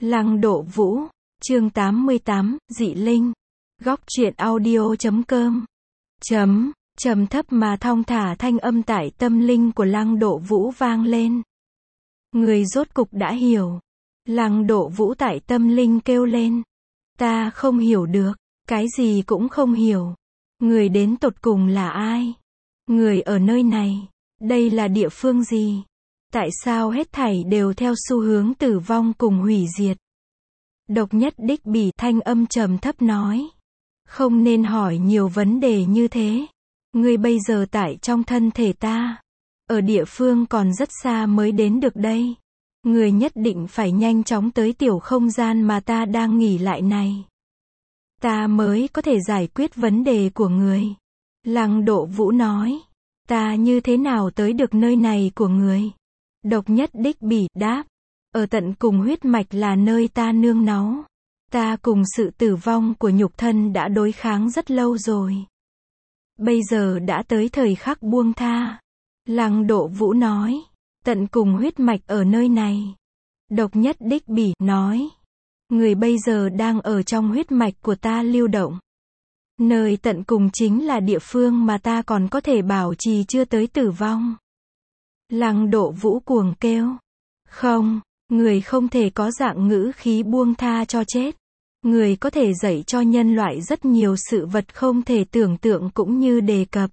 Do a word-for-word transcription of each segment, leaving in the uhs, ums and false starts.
Lăng Độ Vũ, chương tám mươi tám, Dị Linh. Góc truyện audio chấm com. Chấm, trầm thấp mà thong thả thanh âm tại tâm linh của Lăng Độ Vũ vang lên. Người rốt cục đã hiểu. Lăng Độ Vũ tại tâm linh kêu lên. Ta không hiểu được, cái gì cũng không hiểu. Người đến tột cùng là ai? Người ở nơi này, đây là địa phương gì? Tại sao hết thảy đều theo xu hướng tử vong cùng hủy diệt? Độc Nhất Đích Bỉ thanh âm trầm thấp nói. Không nên hỏi nhiều vấn đề như thế. Ngươi bây giờ tại trong thân thể ta. Ở địa phương còn rất xa mới đến được đây. Ngươi nhất định phải nhanh chóng tới tiểu không gian mà ta đang nghỉ lại này. Ta mới có thể giải quyết vấn đề của người. Lăng Độ Vũ nói. Ta như thế nào tới được nơi này của người? Độc Nhất Đích Bỉ đáp. Ở tận cùng huyết mạch là nơi ta nương náu. Ta cùng sự tử vong của nhục thân đã đối kháng rất lâu rồi. Bây giờ đã tới thời khắc buông tha. Lăng Độ Vũ nói. Tận cùng huyết mạch ở nơi này. Độc Nhất Đích Bỉ nói. Người bây giờ đang ở trong huyết mạch của ta lưu động. Nơi tận cùng chính là địa phương mà ta còn có thể bảo trì chưa tới tử vong. Lăng Độ Vũ cuồng kêu. Không, người không thể có dạng ngữ khí buông tha cho chết. Người có thể dạy cho nhân loại rất nhiều sự vật không thể tưởng tượng cũng như đề cập.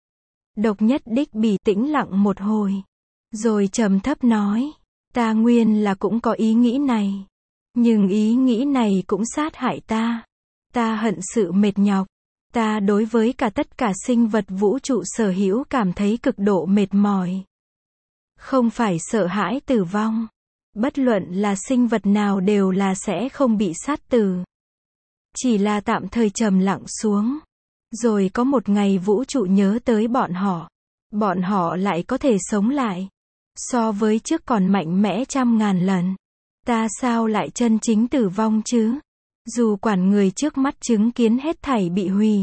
Độc Nhất Đích Bỉ tĩnh lặng một hồi. Rồi trầm thấp nói. Ta nguyên là cũng có ý nghĩ này. Nhưng ý nghĩ này cũng sát hại ta. Ta hận sự mệt nhọc. Ta đối với cả tất cả sinh vật vũ trụ sở hữu cảm thấy cực độ mệt mỏi. Không phải sợ hãi tử vong. Bất luận là sinh vật nào đều là sẽ không bị sát tử. Chỉ là tạm thời trầm lặng xuống. Rồi có một ngày vũ trụ nhớ tới bọn họ. Bọn họ lại có thể sống lại. So với trước còn mạnh mẽ trăm ngàn lần. Ta sao lại chân chính tử vong chứ? Dù quản người trước mắt chứng kiến hết thảy bị hủy.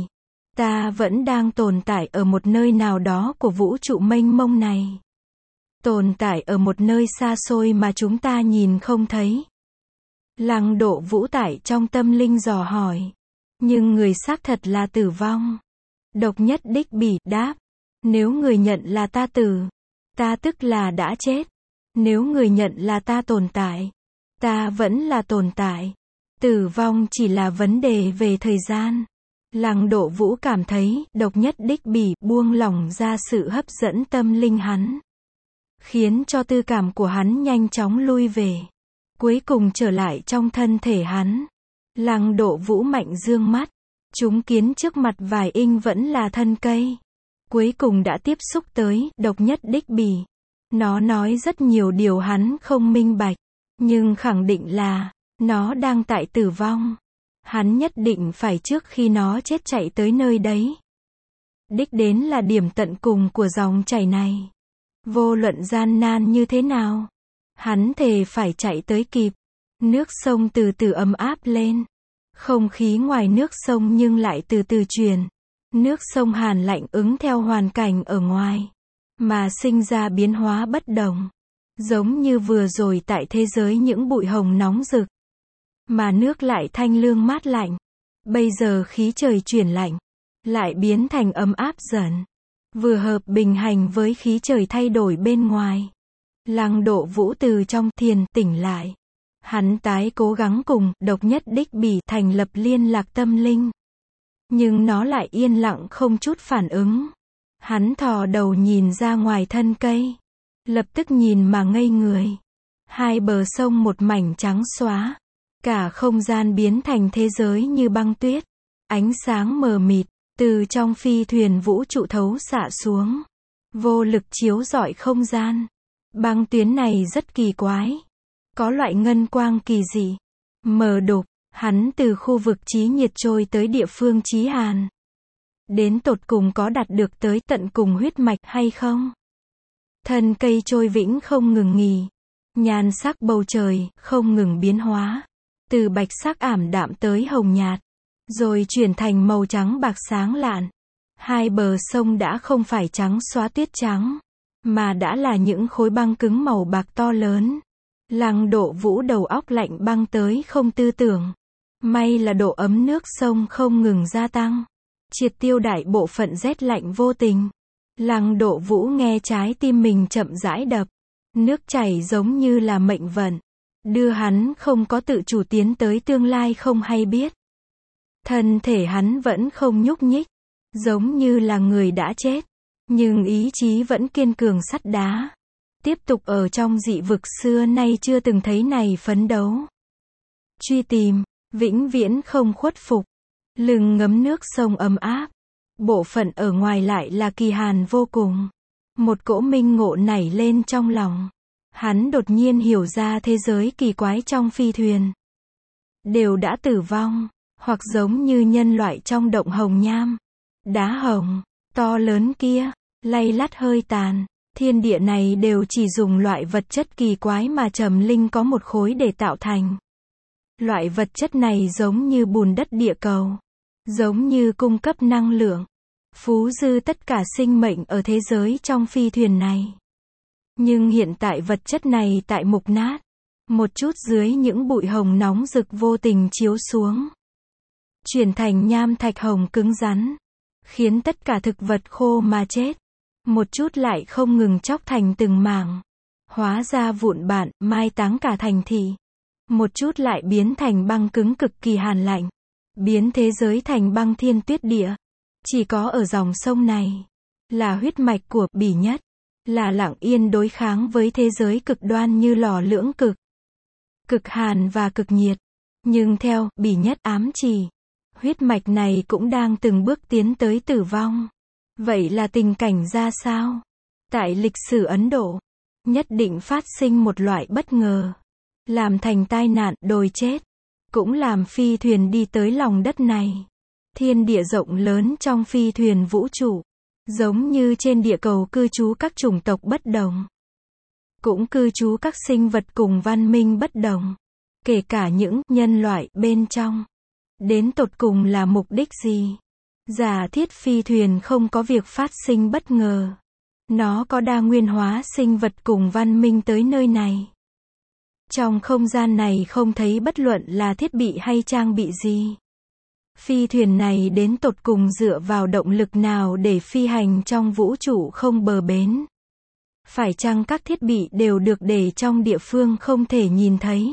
Ta vẫn đang tồn tại ở một nơi nào đó của vũ trụ mênh mông này. Tồn tại ở một nơi xa xôi mà chúng ta nhìn không thấy. Lăng Độ Vũ tại trong tâm linh dò hỏi. Nhưng người xác thật là tử vong. Độc Nhất Đích Bỉ đáp. Nếu người nhận là ta tử, ta tức là đã chết. Nếu người nhận là ta tồn tại, ta vẫn là tồn tại. Tử vong chỉ là vấn đề về thời gian. Lăng Độ Vũ cảm thấy Độc Nhất Đích Bỉ buông lỏng ra sự hấp dẫn tâm linh hắn. Khiến cho tư cảm của hắn nhanh chóng lui về. Cuối cùng trở lại trong thân thể hắn. Lăng Độ Vũ mạnh dương mắt. Chúng kiến trước mặt vài inch vẫn là thân cây. Cuối cùng đã tiếp xúc tới Độc Nhất Đích Bỉ. Nó nói rất nhiều điều hắn không minh bạch. Nhưng khẳng định là nó đang tại tử vong. Hắn nhất định phải trước khi nó chết chạy tới nơi đấy. Đích đến là điểm tận cùng của dòng chảy này. Vô luận gian nan như thế nào, hắn thề phải chạy tới kịp. Nước sông từ từ ấm áp lên. Không khí ngoài nước sông nhưng lại từ từ chuyển. Nước sông hàn lạnh ứng theo hoàn cảnh ở ngoài. Mà sinh ra biến hóa bất đồng. Giống như vừa rồi tại thế giới những bụi hồng nóng rực. Mà nước lại thanh lương mát lạnh. Bây giờ khí trời chuyển lạnh. Lại biến thành ấm áp dần. Vừa hợp bình hành với khí trời thay đổi bên ngoài. Lăng Độ Vũ từ trong thiền tỉnh lại. Hắn tái cố gắng cùng Độc Nhất Đích Bỉ thành lập liên lạc tâm linh. Nhưng nó lại yên lặng không chút phản ứng. Hắn thò đầu nhìn ra ngoài thân cây. Lập tức nhìn mà ngây người. Hai bờ sông một mảnh trắng xóa. Cả không gian biến thành thế giới như băng tuyết. Ánh sáng mờ mịt. Từ trong phi thuyền vũ trụ thấu xạ xuống. Vô lực chiếu rọi không gian. Băng tuyến này rất kỳ quái. Có loại ngân quang kỳ dị. Mờ đục. Hắn từ khu vực chí nhiệt trôi tới địa phương chí hàn. Đến tột cùng có đạt được tới tận cùng huyết mạch hay không? Thân cây trôi vĩnh không ngừng nghỉ. Nhan sắc bầu trời không ngừng biến hóa. Từ bạch sắc ảm đạm tới hồng nhạt. Rồi chuyển thành màu trắng bạc sáng lạn. Hai bờ sông đã không phải trắng xóa tuyết trắng. Mà đã là những khối băng cứng màu bạc to lớn. Lăng Độ Vũ đầu óc lạnh băng tới không tư tưởng. May là độ ấm nước sông không ngừng gia tăng, triệt tiêu đại bộ phận rét lạnh vô tình. Lăng Độ Vũ nghe trái tim mình chậm rãi đập. Nước chảy giống như là mệnh vận, đưa hắn không có tự chủ tiến tới tương lai không hay biết. Thân thể hắn vẫn không nhúc nhích, giống như là người đã chết, nhưng ý chí vẫn kiên cường sắt đá. Tiếp tục ở trong dị vực xưa nay chưa từng thấy này phấn đấu. Truy tìm, vĩnh viễn không khuất phục. Lưng ngấm nước sông ấm áp. Bộ phận ở ngoài lại là kỳ hàn vô cùng. Một cỗ minh ngộ nảy lên trong lòng. Hắn đột nhiên hiểu ra thế giới kỳ quái trong phi thuyền. Đều đã tử vong, hoặc giống như nhân loại trong động hồng nham. Đá hồng, to lớn kia, lay lắt hơi tàn. Thiên địa này đều chỉ dùng loại vật chất kỳ quái mà Trầm Linh có một khối để tạo thành. Loại vật chất này giống như bùn đất địa cầu. Giống như cung cấp năng lượng. Phú dư tất cả sinh mệnh ở thế giới trong phi thuyền này. Nhưng hiện tại vật chất này tại mục nát. Một chút dưới những bụi hồng nóng rực vô tình chiếu xuống. Chuyển thành nham thạch hồng cứng rắn. Khiến tất cả thực vật khô mà chết. Một chút lại không ngừng chóc thành từng mảng. Hóa ra vụn bạn, mai táng cả thành thị. Một chút lại biến thành băng cứng cực kỳ hàn lạnh. Biến thế giới thành băng thiên tuyết địa. Chỉ có ở dòng sông này. Là huyết mạch của Bỉ Nhất. Là lặng yên đối kháng với thế giới cực đoan như lò lưỡng cực. Cực hàn và cực nhiệt. Nhưng theo Bỉ Nhất ám chỉ. Huyết mạch này cũng đang từng bước tiến tới tử vong. Vậy là tình cảnh ra sao? Tại lịch sử Ấn Độ, nhất định phát sinh một loại bất ngờ. Làm thành tai nạn, đồi chết. Cũng làm phi thuyền đi tới lòng đất này. Thiên địa rộng lớn trong phi thuyền vũ trụ. Giống như trên địa cầu cư trú các chủng tộc bất đồng. Cũng cư trú các sinh vật cùng văn minh bất đồng. Kể cả những nhân loại bên trong. Đến tột cùng là mục đích gì? Giả thiết phi thuyền không có việc phát sinh bất ngờ. Nó có đa nguyên hóa sinh vật cùng văn minh tới nơi này. Trong không gian này không thấy bất luận là thiết bị hay trang bị gì. Phi thuyền này đến tột cùng dựa vào động lực nào để phi hành trong vũ trụ không bờ bến? Phải chăng các thiết bị đều được để trong địa phương không thể nhìn thấy?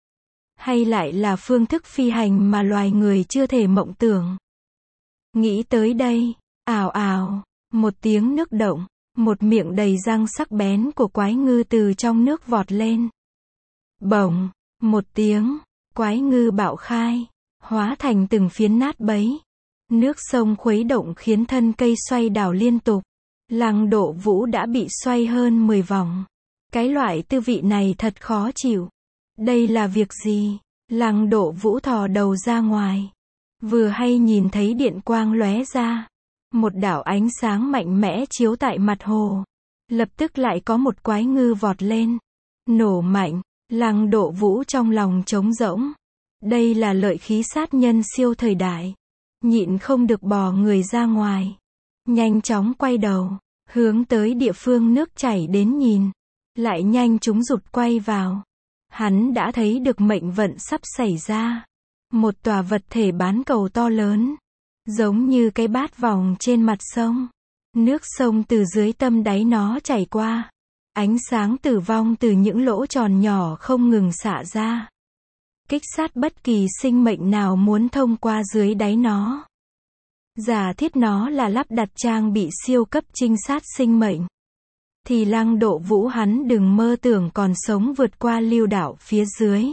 Hay lại là phương thức phi hành mà loài người chưa thể mộng tưởng? Nghĩ tới đây, ào ào, một tiếng nước động, một miệng đầy răng sắc bén của quái ngư từ trong nước vọt lên. Bổng, một tiếng, quái ngư bạo khai, hóa thành từng phiến nát bấy. Nước sông khuấy động khiến thân cây xoay đảo liên tục. Lăng Độ Vũ đã bị xoay hơn mười vòng. Cái loại tư vị này thật khó chịu. Đây là việc gì? Lăng Độ Vũ thò đầu ra ngoài. Vừa hay nhìn thấy điện quang lóe ra. Một đạo ánh sáng mạnh mẽ chiếu tại mặt hồ. Lập tức lại có một quái ngư vọt lên. Nổ mạnh, Lăng Độ Vũ trong lòng trống rỗng. Đây là lợi khí sát nhân siêu thời đại. Nhịn không được bò người ra ngoài. Nhanh chóng quay đầu, hướng tới địa phương nước chảy đến nhìn. Lại nhanh chúng rụt quay vào. Hắn đã thấy được mệnh vận sắp xảy ra. Một tòa vật thể bán cầu to lớn. Giống như cái bát vòng trên mặt sông. Nước sông từ dưới tâm đáy nó chảy qua. Ánh sáng tử vong từ những lỗ tròn nhỏ không ngừng xạ ra. Kích sát bất kỳ sinh mệnh nào muốn thông qua dưới đáy nó. Giả thiết nó là lắp đặt trang bị siêu cấp trinh sát sinh mệnh. Thì Lăng Độ Vũ hắn đừng mơ tưởng còn sống vượt qua lưu đảo phía dưới.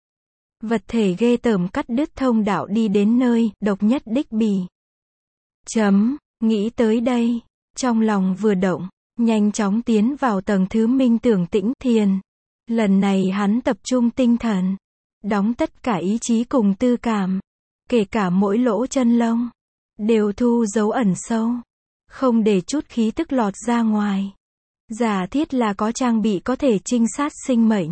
Vật thể ghê tởm cắt đứt thông đạo đi đến nơi độc nhất đích bì. Chấm, nghĩ tới đây, trong lòng vừa động, nhanh chóng tiến vào tầng thứ minh tưởng tĩnh thiền. Lần này hắn tập trung tinh thần, đóng tất cả ý chí cùng tư cảm, kể cả mỗi lỗ chân lông, đều thu dấu ẩn sâu, không để chút khí tức lọt ra ngoài. Giả thiết là có trang bị có thể trinh sát sinh mệnh.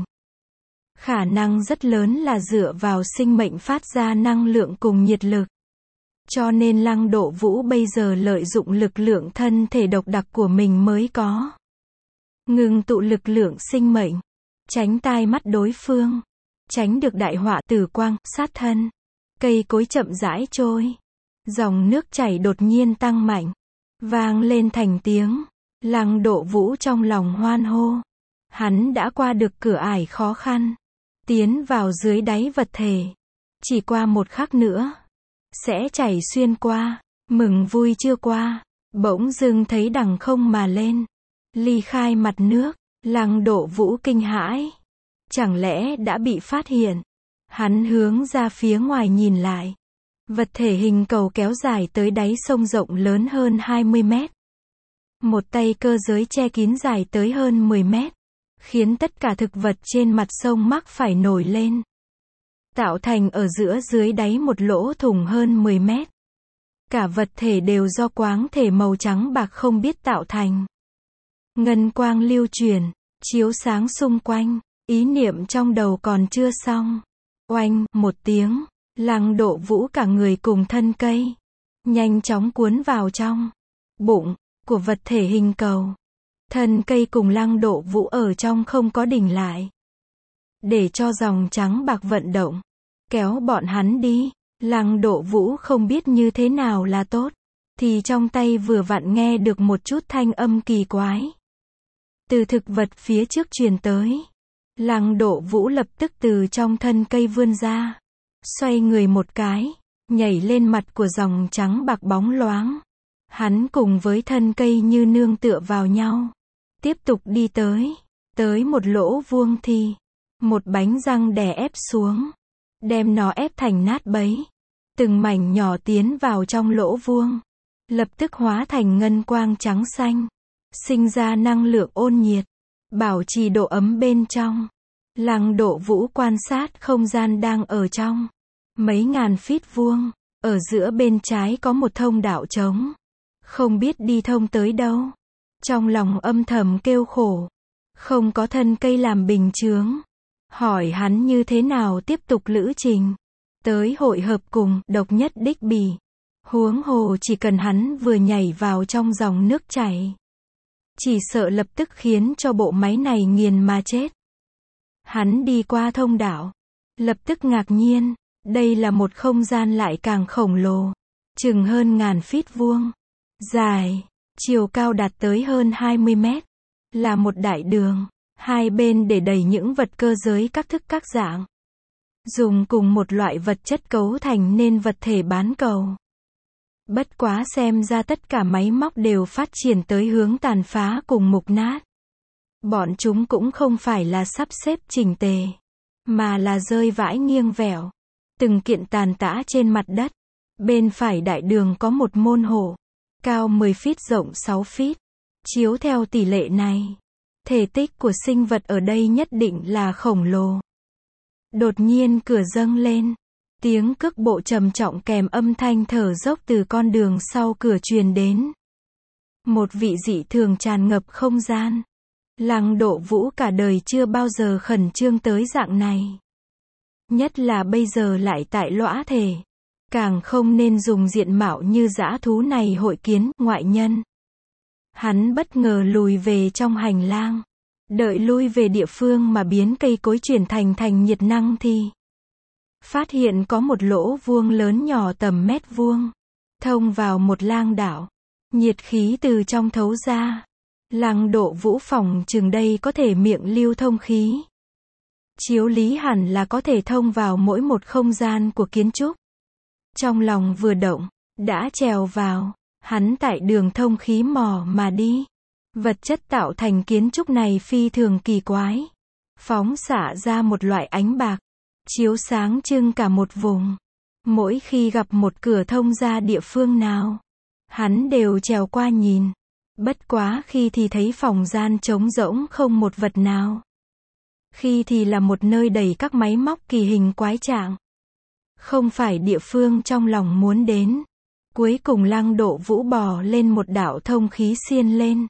Khả năng rất lớn là dựa vào sinh mệnh phát ra năng lượng cùng nhiệt lực. Cho nên Lăng Độ Vũ bây giờ lợi dụng lực lượng thân thể độc đặc của mình mới có. Ngừng tụ lực lượng sinh mệnh. tránh tai mắt đối phương, tránh được đại họa tử quang, sát thân. Cây cối chậm rãi trôi. Dòng nước chảy đột nhiên tăng mạnh. Vang lên thành tiếng. Lăng Độ Vũ trong lòng hoan hô. Hắn đã qua được cửa ải khó khăn. Tiến vào dưới đáy vật thể. Chỉ qua một khắc nữa. Sẽ chảy xuyên qua. Mừng vui chưa qua. Bỗng dưng thấy đằng không mà lên. Ly khai mặt nước. Lăng Độ Vũ kinh hãi. Chẳng lẽ đã bị phát hiện? Hắn hướng ra phía ngoài nhìn lại. Vật thể hình cầu kéo dài tới đáy sông rộng lớn hơn hai mươi mét. Một tay cơ giới che kín dài tới hơn mười mét. Khiến tất cả thực vật trên mặt sông mắc phải nổi lên. Tạo thành ở giữa dưới đáy một lỗ thủng hơn mười mét. Cả vật thể đều do quáng thể màu trắng bạc không biết tạo thành. Ngân quang lưu chuyển, chiếu sáng xung quanh. Ý niệm trong đầu còn chưa xong. Oanh, một tiếng, Lăng Độ Vũ cả người cùng thân cây. Nhanh chóng cuốn vào trong bụng của vật thể hình cầu. Thân cây cùng Lăng Độ Vũ ở trong không có đỉnh lại. Để cho dòng trắng bạc vận động. Kéo bọn hắn đi. Lăng Độ Vũ không biết như thế nào là tốt. Thì trong tay vừa vặn nghe được một chút thanh âm kỳ quái. Từ thực vật phía trước truyền tới. Lăng Độ Vũ lập tức từ trong thân cây vươn ra. Xoay người một cái. Nhảy lên mặt của dòng trắng bạc bóng loáng. Hắn cùng với thân cây như nương tựa vào nhau. Tiếp tục đi tới. Tới một lỗ vuông thì. Một bánh răng đè ép xuống. Đem nó ép thành nát bấy. Từng mảnh nhỏ tiến vào trong lỗ vuông. Lập tức hóa thành ngân quang trắng xanh. Sinh ra năng lượng ôn nhiệt. Bảo trì độ ấm bên trong. Lăng Độ Vũ quan sát không gian đang ở trong. Mấy ngàn feet vuông. Ở giữa bên trái có một thông đạo trống. Không biết đi thông tới đâu. Trong lòng âm thầm kêu khổ. Không có thân cây làm bình chướng. Hỏi hắn như thế nào tiếp tục lữ trình. Tới hội hợp cùng độc nhất đích bỉ. Huống hồ chỉ cần hắn vừa nhảy vào trong dòng nước chảy. Chỉ sợ lập tức khiến cho bộ máy này nghiền mà chết. Hắn đi qua thông đạo. Lập tức ngạc nhiên. Đây là một không gian lại càng khổng lồ. Chừng hơn ngàn feet vuông. Dài. Chiều cao đạt tới hơn hai mươi mét. Là một đại đường. Hai bên để đầy những vật cơ giới các thức các dạng. Dùng cùng một loại vật chất cấu thành nên vật thể bán cầu. Bất quá xem ra tất cả máy móc đều phát triển tới hướng tàn phá cùng mục nát. Bọn chúng cũng không phải là sắp xếp chỉnh tề. Mà là rơi vãi nghiêng vẻo. Từng kiện tàn tã trên mặt đất. Bên phải đại đường có một môn hộ. Cao mười feet rộng sáu feet. Chiếu theo tỷ lệ này. Thể tích của sinh vật ở đây nhất định là khổng lồ. Đột nhiên cửa dâng lên. Tiếng cước bộ trầm trọng kèm âm thanh thở dốc từ con đường sau cửa truyền đến. Một vị dị thường tràn ngập không gian. Lăng Độ Vũ cả đời chưa bao giờ khẩn trương tới dạng này. Nhất là bây giờ lại tại lõa thể. Càng không nên dùng diện mạo như dã thú này hội kiến ngoại nhân. Hắn bất ngờ lùi về trong hành lang. Đợi lui về địa phương mà biến cây cối chuyển thành thành nhiệt năng thì phát hiện có một lỗ vuông lớn nhỏ tầm mét vuông. Thông vào một lang đảo. Nhiệt khí từ trong thấu ra. Lăng Độ Vũ phòng chừng đây có thể miệng lưu thông khí. Chiếu lý hẳn là có thể thông vào mỗi một không gian của kiến trúc. Trong lòng vừa động, đã trèo vào. Hắn tại đường thông khí mò mà đi. Vật chất tạo thành kiến trúc này phi thường kỳ quái. Phóng xạ ra một loại ánh bạc. Chiếu sáng trưng cả một vùng. Mỗi khi gặp một cửa thông ra địa phương nào, hắn đều trèo qua nhìn. Bất quá khi thì thấy phòng gian trống rỗng không một vật nào. Khi thì là một nơi đầy các máy móc kỳ hình quái trạng. Không phải địa phương trong lòng muốn đến. Cuối cùng Lăng Độ Vũ bò lên một đạo thông khí xiên lên.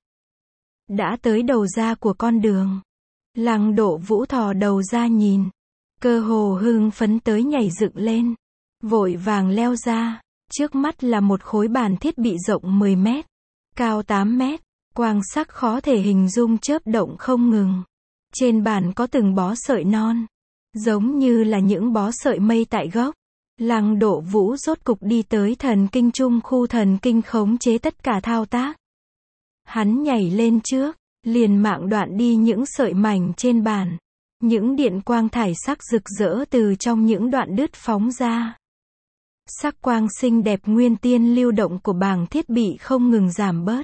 Đã tới đầu ra của con đường. Lăng Độ Vũ thò đầu ra nhìn. Cơ hồ hưng phấn tới nhảy dựng lên. Vội vàng leo ra. Trước mắt là một khối bàn thiết bị rộng mười mét. Cao tám mét. Quang sắc khó thể hình dung chớp động không ngừng. Trên bàn có từng bó sợi non, giống như là những bó sợi mây tại gốc. Lăng Độ Vũ rốt cục đi tới thần kinh trung khu thần kinh khống chế tất cả thao tác. Hắn nhảy lên trước, liền mạng đoạn đi những sợi mảnh trên bàn. Những điện quang thải sắc rực rỡ từ trong những đoạn đứt phóng ra. Sắc quang xinh đẹp nguyên tiên lưu động của bảng thiết bị không ngừng giảm bớt.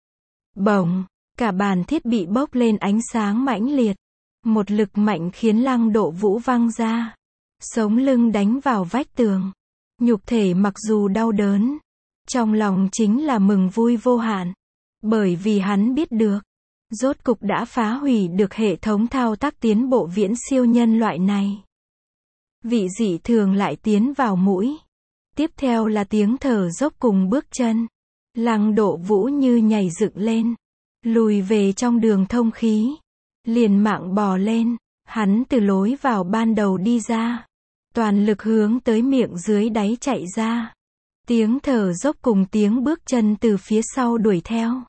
Bỗng, cả bàn thiết bị bốc lên ánh sáng mãnh liệt. Một lực mạnh khiến Lăng Độ Vũ văng ra. Sống lưng đánh vào vách tường. Nhục thể mặc dù đau đớn, trong lòng chính là mừng vui vô hạn. Bởi vì hắn biết được, rốt cục đã phá hủy được hệ thống thao tác tiến bộ viễn siêu nhân loại này. Vị dị thường lại tiến vào mũi. Tiếp theo là tiếng thở dốc cùng bước chân. Lăng Độ Vũ như nhảy dựng lên, lùi về trong đường thông khí. Liền mạng bò lên, hắn từ lối vào ban đầu đi ra. Toàn lực hướng tới miệng dưới đáy chạy ra. Tiếng thở dốc cùng tiếng bước chân từ phía sau đuổi theo.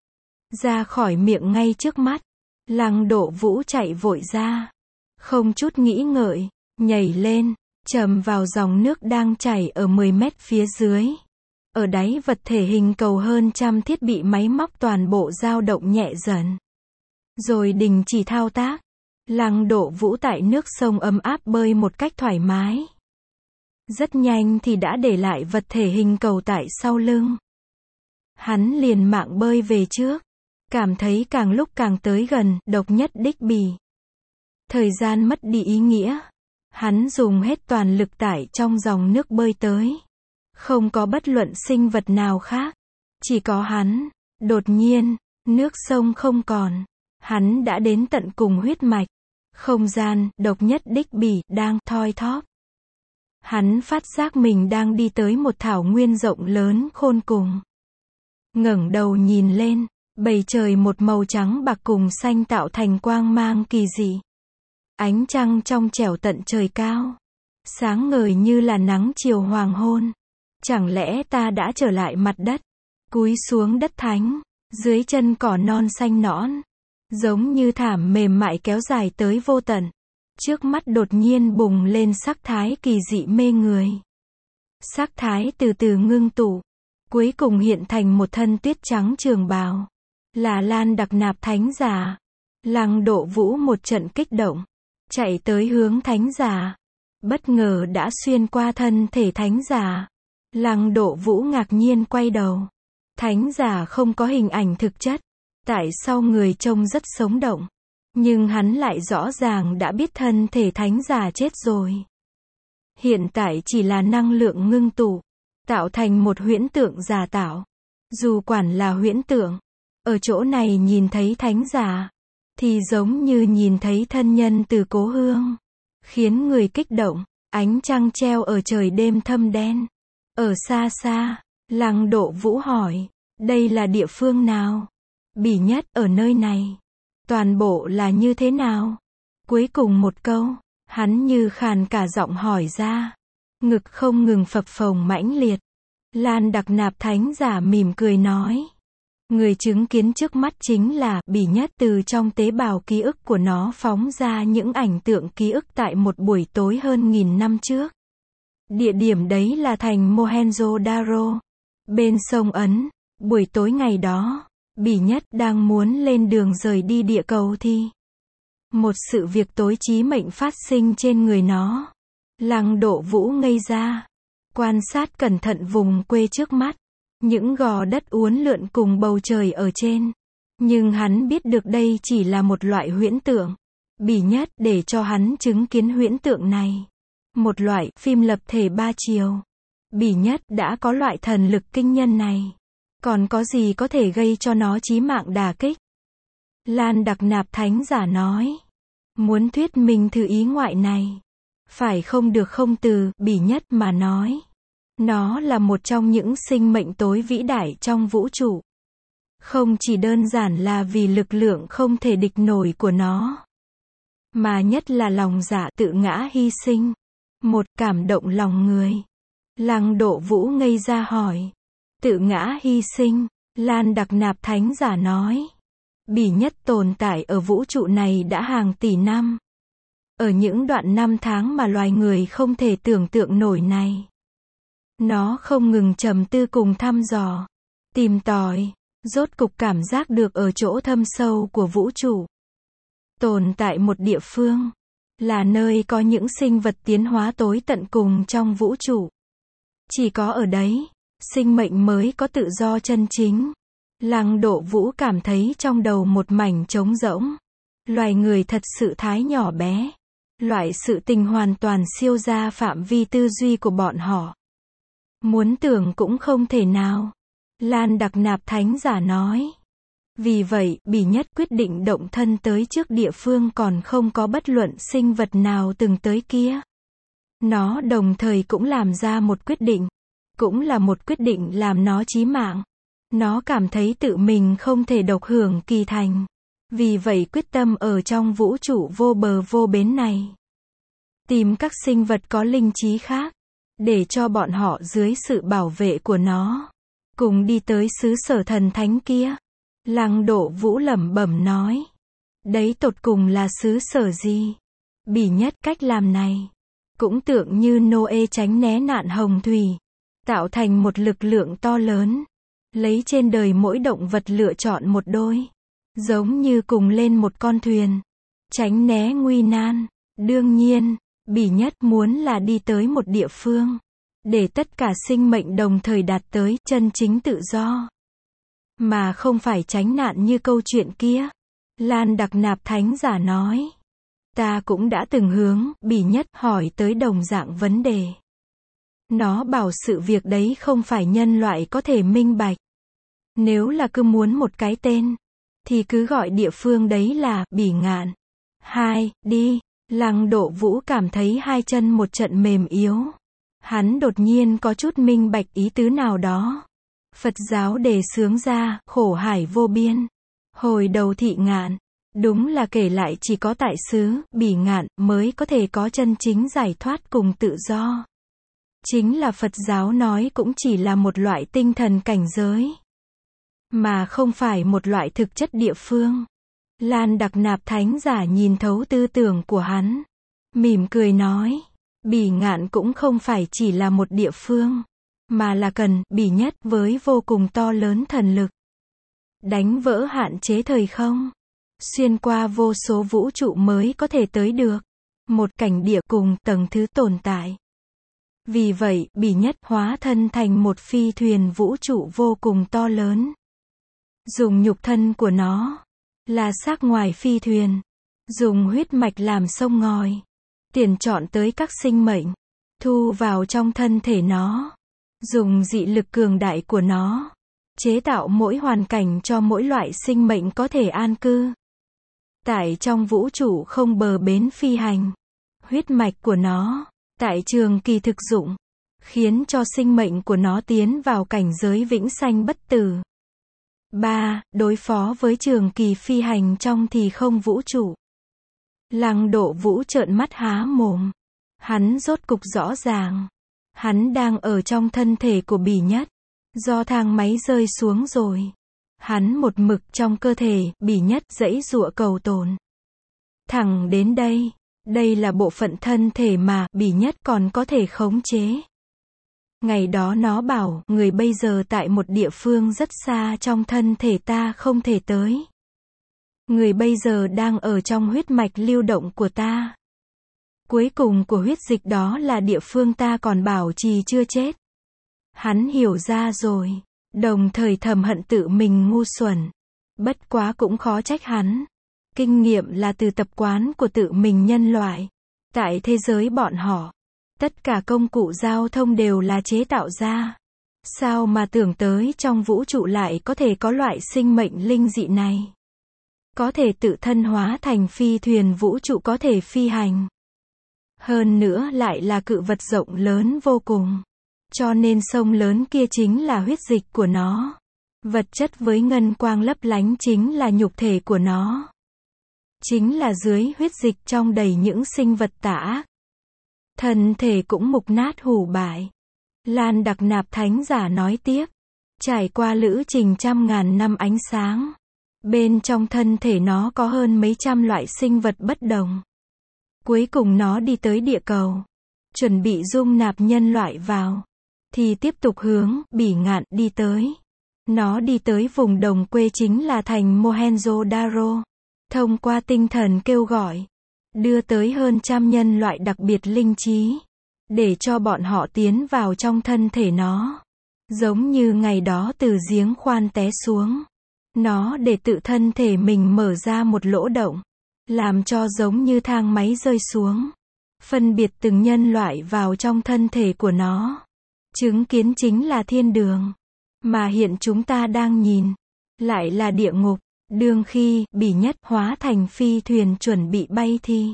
Ra khỏi miệng ngay trước mắt. Lăng Độ Vũ chạy vội ra. Không chút nghĩ ngợi, nhảy lên, chầm vào dòng nước đang chảy ở mười mét phía dưới. Ở đáy vật thể hình cầu hơn trăm thiết bị máy móc toàn bộ dao động nhẹ dần. Rồi đình chỉ thao tác. Lăng Độ Vũ tại nước sông ấm áp bơi một cách thoải mái. Rất nhanh thì đã để lại vật thể hình cầu tại sau lưng. Hắn liền mạng bơi về trước. Cảm thấy càng lúc càng tới gần, độc nhất đích bì. Thời gian mất đi ý nghĩa. Hắn dùng hết toàn lực tải trong dòng nước bơi tới. Không có bất luận sinh vật nào khác. Chỉ có hắn. Đột nhiên, nước sông không còn. Hắn đã đến tận cùng huyết mạch. Không gian, độc nhất đích bỉ, đang thoi thóp. Hắn phát giác mình đang đi tới một thảo nguyên rộng lớn khôn cùng. Ngẩng đầu nhìn lên, bầu trời một màu trắng bạc cùng xanh tạo thành quang mang kỳ dị. Ánh trăng trong trẻo tận trời cao. Sáng ngời như là nắng chiều hoàng hôn. Chẳng lẽ ta đã trở lại mặt đất? Cúi xuống đất thánh, dưới chân cỏ non xanh nõn. Giống như thảm mềm mại kéo dài tới vô tận. Trước mắt đột nhiên bùng lên sắc thái kỳ dị mê người. Sắc thái từ từ ngưng tụ. Cuối cùng hiện thành một thân tuyết trắng trường bào. Là Lan Đặc Nạp thánh giả. Lăng Độ Vũ một trận kích động. Chạy tới hướng thánh giả. Bất ngờ đã xuyên qua thân thể thánh giả. Lăng Độ Vũ ngạc nhiên quay đầu. Thánh giả không có hình ảnh thực chất. Tại sao người trông rất sống động. Nhưng hắn lại rõ ràng đã biết thân thể thánh giả chết rồi. Hiện tại chỉ là năng lượng ngưng tụ. Tạo thành một huyễn tượng giả tạo. Dù quản là huyễn tượng. Ở chỗ này nhìn thấy thánh giả. Thì giống như nhìn thấy thân nhân từ cố hương. Khiến người kích động. Ánh trăng treo ở trời đêm thâm đen. Ở xa xa, Lăng Độ Vũ hỏi. Đây là địa phương nào? Bỉ nhất ở nơi này. Toàn bộ là như thế nào? Cuối cùng một câu, hắn như khàn cả giọng hỏi ra. Ngực không ngừng phập phồng mãnh liệt. Lan Đặc Nạp thánh giả mỉm cười nói. Người chứng kiến trước mắt chính là bỉ nhất từ trong tế bào ký ức của nó phóng ra những ảnh tượng ký ức tại một buổi tối hơn nghìn năm trước. Địa điểm đấy là thành Mohenjo-daro. Bên sông Ấn, buổi tối ngày đó. Bỉ nhất đang muốn lên đường rời đi địa cầu thì một sự việc tối chí mệnh phát sinh trên người nó. Lăng Độ Vũ ngây ra. Quan sát cẩn thận vùng quê trước mắt. Những gò đất uốn lượn cùng bầu trời ở trên. Nhưng hắn biết được đây chỉ là một loại huyễn tượng. Bỉ nhất để cho hắn chứng kiến huyễn tượng này. Một loại phim lập thể ba chiều. Bỉ nhất đã có loại thần lực kinh nhân này. Còn có gì có thể gây cho nó chí mạng đả kích? Lan Đặc Nạp thánh giả nói. Muốn thuyết minh thử ý ngoại này. Phải không được không từ, bỉ nhất mà nói. Nó là một trong những sinh mệnh tối vĩ đại trong vũ trụ. Không chỉ đơn giản là vì lực lượng không thể địch nổi của nó. Mà nhất là lòng dạ tự ngã hy sinh. Một cảm động lòng người. Lăng Độ Vũ ngây ra hỏi. Tự ngã hy sinh, Lan Đặc Nạp thánh giả nói. Bỉ Nhất tồn tại ở vũ trụ này đã hàng tỷ năm. Ở những đoạn năm tháng mà loài người không thể tưởng tượng nổi này. Nó không ngừng trầm tư cùng thăm dò, tìm tòi, rốt cục cảm giác được ở chỗ thâm sâu của vũ trụ. Tồn tại một địa phương, là nơi có những sinh vật tiến hóa tối tận cùng trong vũ trụ. Chỉ có ở đấy, sinh mệnh mới có tự do chân chính. Lăng Độ Vũ cảm thấy trong đầu một mảnh trống rỗng. Loài người thật sự thái nhỏ bé. Loại sự tình hoàn toàn siêu ra phạm vi tư duy của bọn họ. Muốn tưởng cũng không thể nào. Lan Đặc Nạp Thánh Giả nói. Vì vậy, Bỉ Nhất quyết định động thân tới trước địa phương còn không có bất luận sinh vật nào từng tới kia. Nó đồng thời cũng làm ra một quyết định. Cũng là một quyết định làm nó chí mạng. Nó cảm thấy tự mình không thể độc hưởng kỳ thành. Vì vậy quyết tâm ở trong vũ trụ vô bờ vô bến này. Tìm các sinh vật có linh trí khác. Để cho bọn họ dưới sự bảo vệ của nó. Cùng đi tới xứ sở thần thánh kia. Lăng Độ Vũ lẩm bẩm nói. Đấy tột cùng là xứ sở gì? Bỉ Nhất cách làm này. Cũng tượng như Noe tránh né nạn hồng thủy. Tạo thành một lực lượng to lớn. Lấy trên đời mỗi động vật lựa chọn một đôi. Giống như cùng lên một con thuyền. Tránh né nguy nan. Đương nhiên, Bỉ Nhất muốn là đi tới một địa phương. Để tất cả sinh mệnh đồng thời đạt tới chân chính tự do. Mà không phải tránh nạn như câu chuyện kia. Lan Đặc Nạp Thánh Giả nói. Ta cũng đã từng hướng Bỉ Nhất hỏi tới đồng dạng vấn đề. Nó bảo sự việc đấy không phải nhân loại có thể minh bạch. Nếu là cứ muốn một cái tên, thì cứ gọi địa phương đấy là Bỉ Ngạn. Hai, đi. Lăng Độ Vũ cảm thấy hai chân một trận mềm yếu. Hắn đột nhiên có chút minh bạch ý tứ nào đó. Phật giáo đề xướng ra, khổ hải vô biên. Hồi đầu Thị Ngạn. Đúng là kể lại chỉ có tại xứ Bỉ Ngạn mới có thể có chân chính giải thoát cùng tự do. Chính là Phật giáo nói cũng chỉ là một loại tinh thần cảnh giới. Mà không phải một loại thực chất địa phương. Lan Đặc Nạp Thánh Giả nhìn thấu tư tưởng của hắn. Mỉm cười nói. Bỉ Ngạn cũng không phải chỉ là một địa phương. Mà là cần Bỉ Nhất với vô cùng to lớn thần lực. Đánh vỡ hạn chế thời không. Xuyên qua vô số vũ trụ mới có thể tới được. Một cảnh địa cùng tầng thứ tồn tại. Vì vậy, Bỉ Nhất hóa thân thành một phi thuyền vũ trụ vô cùng to lớn. Dùng nhục thân của nó. Là xác ngoài phi thuyền. Dùng huyết mạch làm sông ngòi. Tiền chọn tới các sinh mệnh. Thu vào trong thân thể nó. Dùng dị lực cường đại của nó. Chế tạo mỗi hoàn cảnh cho mỗi loại sinh mệnh có thể an cư. Tại trong vũ trụ không bờ bến phi hành. Huyết mạch của nó. Tại trường kỳ thực dụng. Khiến cho sinh mệnh của nó tiến vào cảnh giới vĩnh sanh bất tử. ba. Đối phó với trường kỳ phi hành trong thì không vũ trụ. Lăng Độ Vũ trợn mắt há mồm. Hắn rốt cục rõ ràng. Hắn đang ở trong thân thể của Bỉ Nhất. Do thang máy rơi xuống rồi. Hắn một mực trong cơ thể Bỉ Nhất giãy giụa cầu tồn. Thẳng đến đây. Đây là bộ phận thân thể mà Bỉ Nhất còn có thể khống chế. Ngày đó nó bảo, người bây giờ tại một địa phương rất xa trong thân thể ta không thể tới. Người bây giờ đang ở trong huyết mạch lưu động của ta. Cuối cùng của huyết dịch đó là địa phương ta còn bảo trì chưa chết. Hắn hiểu ra rồi, đồng thời thầm hận tự mình ngu xuẩn. Bất quá cũng khó trách hắn. Kinh nghiệm là từ tập quán của tự mình nhân loại. Tại thế giới bọn họ, tất cả công cụ giao thông đều là chế tạo ra. Sao mà tưởng tới trong vũ trụ lại có thể có loại sinh mệnh linh dị này? Có thể tự thân hóa thành phi thuyền vũ trụ có thể phi hành. Hơn nữa lại là cự vật rộng lớn vô cùng. Cho nên sông lớn kia chính là huyết dịch của nó. Vật chất với ngân quang lấp lánh chính là nhục thể của nó. Chính là dưới huyết dịch trong đầy những sinh vật tà ác. Thân thể cũng mục nát hủ bại. Lan Đặc Nạp Thánh Giả nói tiếp. Trải qua lữ trình trăm ngàn năm ánh sáng. Bên trong thân thể nó có hơn mấy trăm loại sinh vật bất đồng. Cuối cùng nó đi tới địa cầu, chuẩn bị dung nạp nhân loại vào, thì tiếp tục hướng Bỉ Ngạn đi tới. Nó đi tới vùng đồng quê chính là thành Mohenjo-daro, thông qua tinh thần kêu gọi, đưa tới hơn trăm nhân loại đặc biệt linh trí, để cho bọn họ tiến vào trong thân thể nó. Giống như ngày đó từ giếng khoan té xuống, nó để tự thân thể mình mở ra một lỗ động, làm cho giống như thang máy rơi xuống, phân biệt từng nhân loại vào trong thân thể của nó. Chứng kiến chính là thiên đường, mà hiện chúng ta đang nhìn, lại là địa ngục. Đương khi Bỉ Nhất hóa thành phi thuyền chuẩn bị bay thì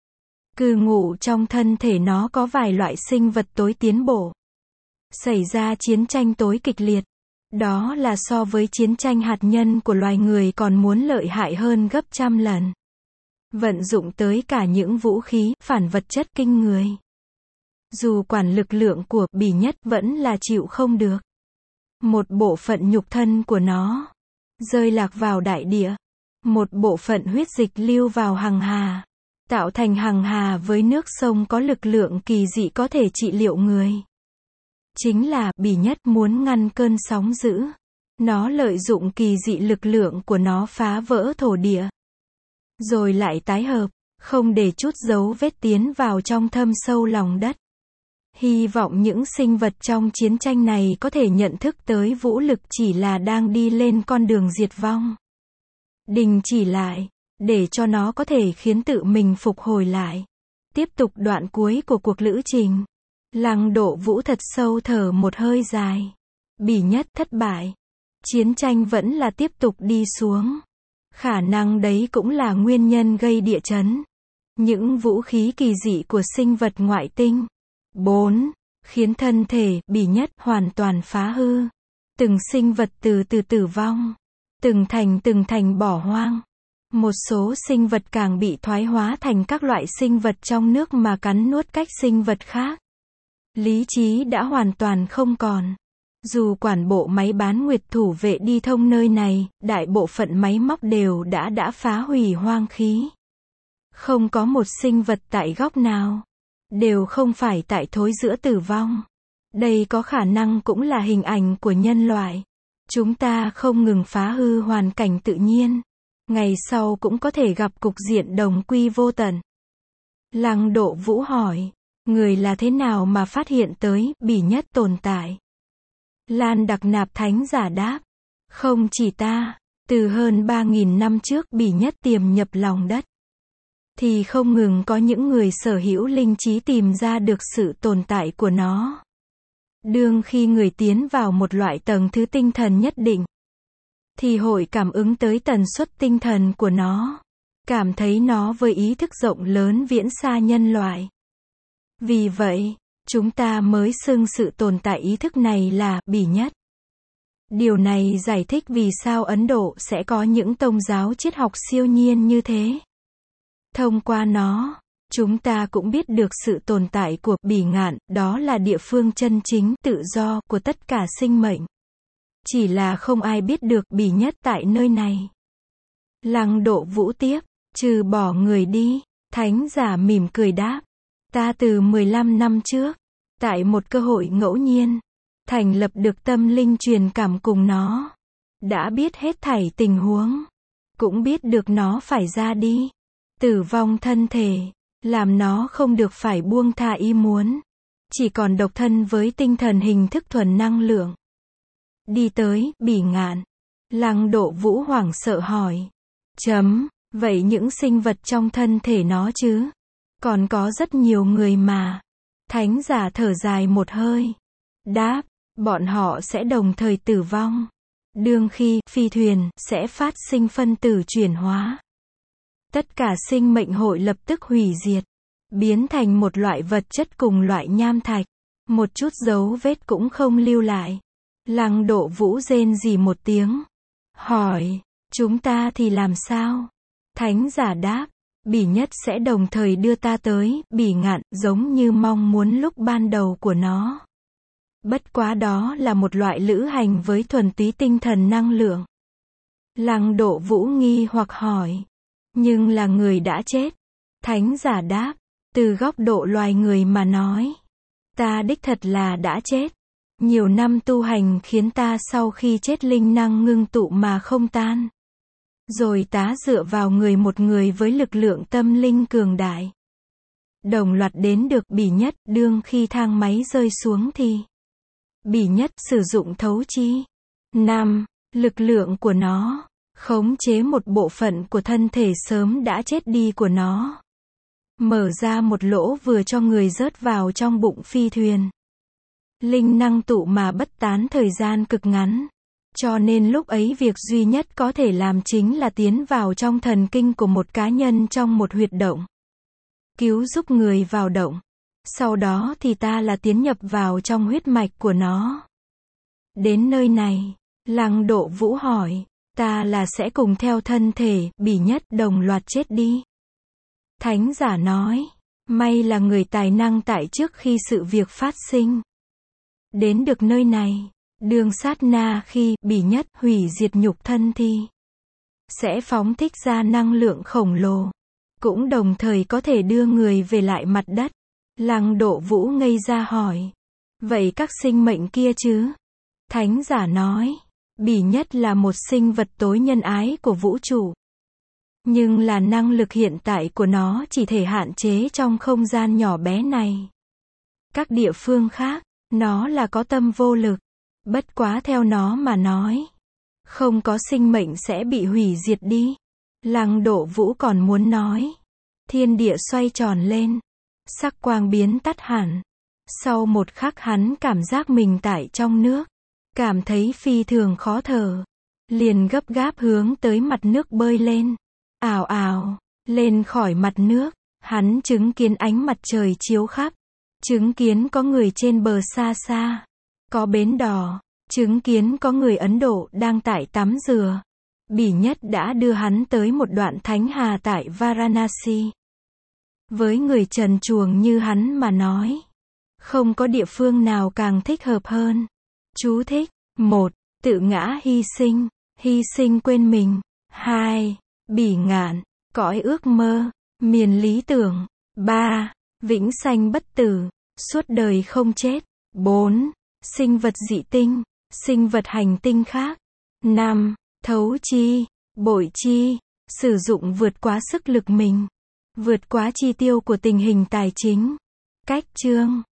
cư ngụ trong thân thể nó có vài loại sinh vật tối tiến bộ. Xảy ra chiến tranh tối kịch liệt. Đó là so với chiến tranh hạt nhân của loài người còn muốn lợi hại hơn gấp trăm lần. Vận dụng tới cả những vũ khí phản vật chất kinh người. Dù quản lực lượng của Bỉ Nhất vẫn là chịu không được. Một bộ phận nhục thân của nó rơi lạc vào đại địa. Một bộ phận huyết dịch lưu vào hằng hà, tạo thành hằng hà với nước sông có lực lượng kỳ dị có thể trị liệu người. Chính là Bỉ Nhất muốn ngăn cơn sóng dữ. Nó lợi dụng kỳ dị lực lượng của nó phá vỡ thổ địa, rồi lại tái hợp, không để chút dấu vết tiến vào trong thâm sâu lòng đất. Hy vọng những sinh vật trong chiến tranh này có thể nhận thức tới vũ lực chỉ là đang đi lên con đường diệt vong. Đình chỉ lại, để cho nó có thể khiến tự mình phục hồi lại. Tiếp tục đoạn cuối của cuộc lữ trình. Lăng Độ Vũ thật sâu thở một hơi dài. Bỉ Nhất thất bại. Chiến tranh vẫn là tiếp tục đi xuống. Khả năng đấy cũng là nguyên nhân gây địa chấn. Những vũ khí kỳ dị của sinh vật ngoại tinh. bốn. Khiến thân thể Bỉ Nhất hoàn toàn phá hư. Từng sinh vật từ từ tử vong. Từng thành từng thành bỏ hoang. Một số sinh vật càng bị thoái hóa thành các loại sinh vật trong nước mà cắn nuốt cách sinh vật khác. Lý trí đã hoàn toàn không còn. Dù quản bộ máy bán nguyệt thủ vệ đi thông nơi này, đại bộ phận máy móc đều đã đã phá hủy hoang khí. Không có một sinh vật tại góc nào. Đều không phải tại thối giữa tử vong. Đây có khả năng cũng là hình ảnh của nhân loại. Chúng ta không ngừng phá hư hoàn cảnh tự nhiên. Ngày sau cũng có thể gặp cục diện đồng quy vô tận. Lăng Độ Vũ hỏi, người là thế nào mà phát hiện tới Bỉ Nhất tồn tại? Lan Đặc Nạp Thánh Giả đáp, không chỉ ta, từ hơn ba nghìn năm trước Bỉ Nhất tiềm nhập lòng đất, thì không ngừng có những người sở hữu linh trí tìm ra được sự tồn tại của nó. Đương khi người tiến vào một loại tầng thứ tinh thần nhất định, thì hội cảm ứng tới tần suất tinh thần của nó, cảm thấy nó với ý thức rộng lớn viễn xa nhân loại. Vì vậy, chúng ta mới xưng sự tồn tại ý thức này là Bỉ Nhất. Điều này giải thích vì sao Ấn Độ sẽ có những tôn giáo triết học siêu nhiên như thế. Thông qua nó, chúng ta cũng biết được sự tồn tại của Bỉ Ngạn, đó là địa phương chân chính, tự do của tất cả sinh mệnh. Chỉ là không ai biết được Bỉ Nhất tại nơi này. Lăng Độ Vũ tiếp, trừ bỏ người đi, Thánh Giả mỉm cười đáp, ta từ mười lăm năm trước, tại một cơ hội ngẫu nhiên, thành lập được tâm linh truyền cảm cùng nó. Đã biết hết thảy tình huống, cũng biết được nó phải ra đi, tử vong thân thể, làm nó không được phải buông tha ý muốn, chỉ còn độc thân với tinh thần hình thức thuần năng lượng. Đi tới Bỉ Ngạn. Lăng Độ Vũ hoảng sợ hỏi, chấm, vậy những sinh vật trong thân thể nó chứ? Còn có rất nhiều người mà. Thánh Giả thở dài một hơi, đáp, bọn họ sẽ đồng thời tử vong. Đương khi phi thuyền sẽ phát sinh phân tử chuyển hóa. Tất cả sinh mệnh hội lập tức hủy diệt, biến thành một loại vật chất cùng loại nham thạch, một chút dấu vết cũng không lưu lại. Lăng Độ Vũ rên rỉ một tiếng, hỏi, chúng ta thì làm sao? Thánh Giả đáp, Bỉ Nhất sẽ đồng thời đưa ta tới Bỉ Ngạn, giống như mong muốn lúc ban đầu của nó. Bất quá đó là một loại lữ hành với thuần túy tinh thần năng lượng. Lăng Độ Vũ nghi hoặc hỏi. Nhưng là người đã chết. Thánh giả đáp. Từ góc độ loài người mà nói. Ta đích thật là đã chết. Nhiều năm tu hành khiến ta sau khi chết linh năng ngưng tụ mà không tan. Rồi tá dựa vào người một người với lực lượng tâm linh cường đại. Đồng loạt đến được Bỉ Nhất, đương khi thang máy rơi xuống thì Bỉ Nhất sử dụng thấu chi. năm. Lực lượng của nó khống chế một bộ phận của thân thể sớm đã chết đi của nó. Mở ra một lỗ vừa cho người rớt vào trong bụng phi thuyền. Linh năng tụ mà bất tán thời gian cực ngắn. Cho nên lúc ấy việc duy nhất có thể làm chính là tiến vào trong thần kinh của một cá nhân trong một huyệt động. Cứu giúp người vào động. Sau đó thì ta là tiến nhập vào trong huyết mạch của nó. Đến nơi này, Lăng Độ Vũ hỏi, ta là sẽ cùng theo thân thể Bỉ Nhất đồng loạt chết đi. Thánh giả nói, may là người tài năng tại trước khi sự việc phát sinh. Đến được nơi này, đương sát na khi Bỉ Nhất hủy diệt nhục thân thì sẽ phóng thích ra năng lượng khổng lồ. Cũng đồng thời có thể đưa người về lại mặt đất. Lăng Độ Vũ ngây ra hỏi. Vậy các sinh mệnh kia chứ? Thánh giả nói. Bỉ Nhất là một sinh vật tối nhân ái của vũ trụ. Nhưng là năng lực hiện tại của nó chỉ thể hạn chế trong không gian nhỏ bé này. Các địa phương khác, nó là có tâm vô lực. Bất quá theo nó mà nói. Không có sinh mệnh sẽ bị hủy diệt đi. Lăng Độ Vũ còn muốn nói. Thiên địa xoay tròn lên. Sắc quang biến tắt hẳn. Sau một khắc hắn cảm giác mình tại trong nước. Cảm thấy phi thường khó thở. Liền gấp gáp hướng tới mặt nước bơi lên. Ào ào, lên khỏi mặt nước. Hắn chứng kiến ánh mặt trời chiếu khắp. Chứng kiến có người trên bờ xa xa. Có bến đò. Chứng kiến có người Ấn Độ đang tại tắm dừa. Bỉ Nhất đã đưa hắn tới một đoạn thánh hà tại Varanasi. Với người trần truồng như hắn mà nói, không có địa phương nào càng thích hợp hơn. Chú thích. một. Tự ngã hy sinh, hy sinh quên mình. hai. Bỉ ngạn, cõi ước mơ, miền lý tưởng. ba. Vĩnh sanh bất tử, suốt đời không chết. bốn. Sinh vật dị tinh, sinh vật hành tinh khác. năm. Thấu chi, bội chi, sử dụng vượt quá sức lực mình, vượt quá chi tiêu của tình hình tài chính. Cách chương